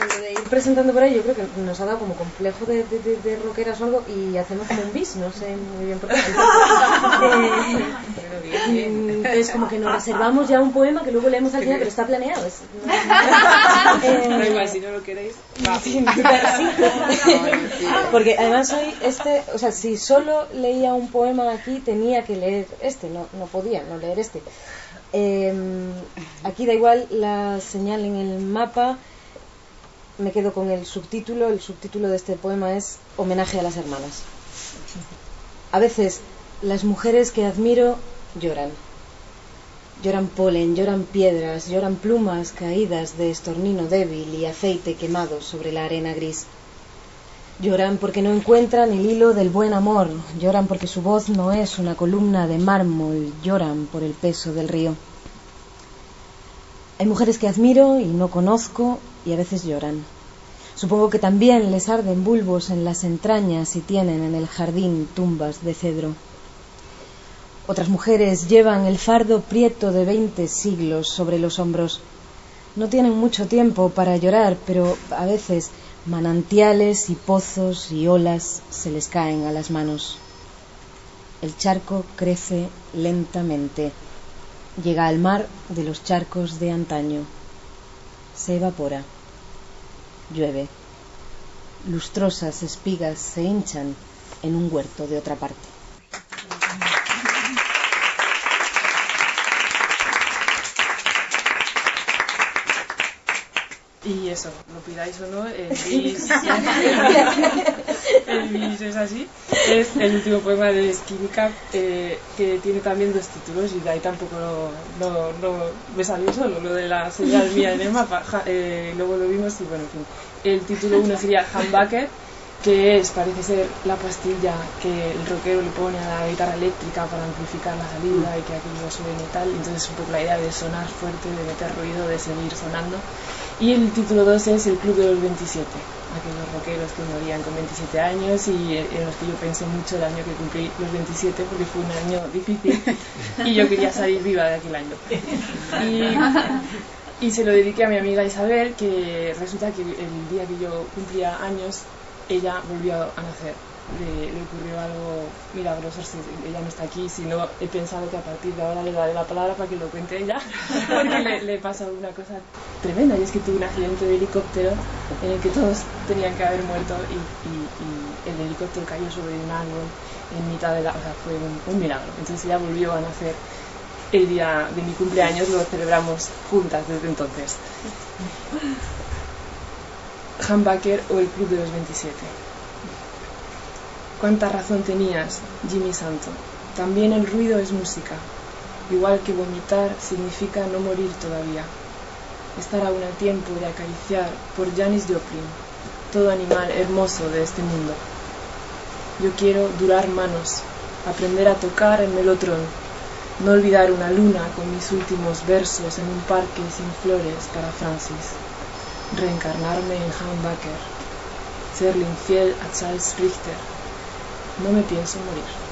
de ir presentando por ahí, yo creo que nos ha dado como complejo de rockeras o algo y hacemos como un bis, no sé muy bien por qué. Entonces como que nos reservamos ya un poema que luego leemos al final, pero está planeado. No igual, si no lo queréis. Sí. Porque además hoy o sea, si solo leía un poema aquí tenía que leer no podía no leer aquí da igual la señal en el mapa, me quedo con el subtítulo de este poema es Homenaje a las hermanas. A veces las mujeres que admiro lloran polen, lloran piedras, lloran plumas caídas de estornino débil y aceite quemado sobre la arena gris. Lloran porque no encuentran el hilo del buen amor, lloran porque su voz no es una columna de mármol, lloran por el peso del río. Hay mujeres que admiro y no conozco y a veces lloran. Supongo que también les arden bulbos en las entrañas y tienen en el jardín tumbas de cedro. Otras mujeres llevan el fardo prieto de 20 siglos sobre los hombros. No tienen mucho tiempo para llorar, pero a veces manantiales y pozos y olas se les caen a las manos. El charco crece lentamente. Llega al mar de los charcos de antaño. Se evapora. Llueve. Lustrosas espigas se hinchan en un huerto de otra parte. Y eso, lo pidáis o no, el bis es así. Es el último poema de Skinny Cap, que tiene también 2 títulos y de ahí tampoco no me salió solo lo de la señal mía en el mapa. Luego lo vimos y bueno, en fin. El título 1 sería Humbucker, que parece ser la pastilla que el rockero le pone a la guitarra eléctrica para amplificar la salida y que aquello suene y tal. Entonces es un poco la idea de sonar fuerte, de meter ruido, de seguir sonando. Y el título 2 es El Club de los 27, aquellos rockeros que morían con 27 años y en los que yo pensé mucho el año que cumplí los 27 porque fue un año difícil y yo quería salir viva de aquel año. Y se lo dediqué a mi amiga Isabel, que resulta que el día que yo cumplía años ella volvió a nacer. Le ocurrió algo milagroso, ella no está aquí, sino he pensado que a partir de ahora le daré la palabra para que lo cuente ella, porque le pasó una cosa tremenda, y es que tuvo un accidente de helicóptero en el que todos tenían que haber muerto y el helicóptero cayó sobre un árbol en mitad de o sea, fue un milagro. Entonces ella volvió a nacer el día de mi cumpleaños, lo celebramos juntas desde entonces. Humbucker o El Club de los 27. Cuánta razón tenías, Jimmy Santo. También el ruido es música. Igual que vomitar significa no morir todavía. Estar aún a tiempo de acariciar por Janis Joplin todo animal hermoso de este mundo. Yo quiero durar manos, aprender a tocar el melótron, no olvidar una luna con mis últimos versos en un parque sin flores para Francis. Reencarnarme en Humbucker, serle infiel a Charles Richter. No me pienso morir.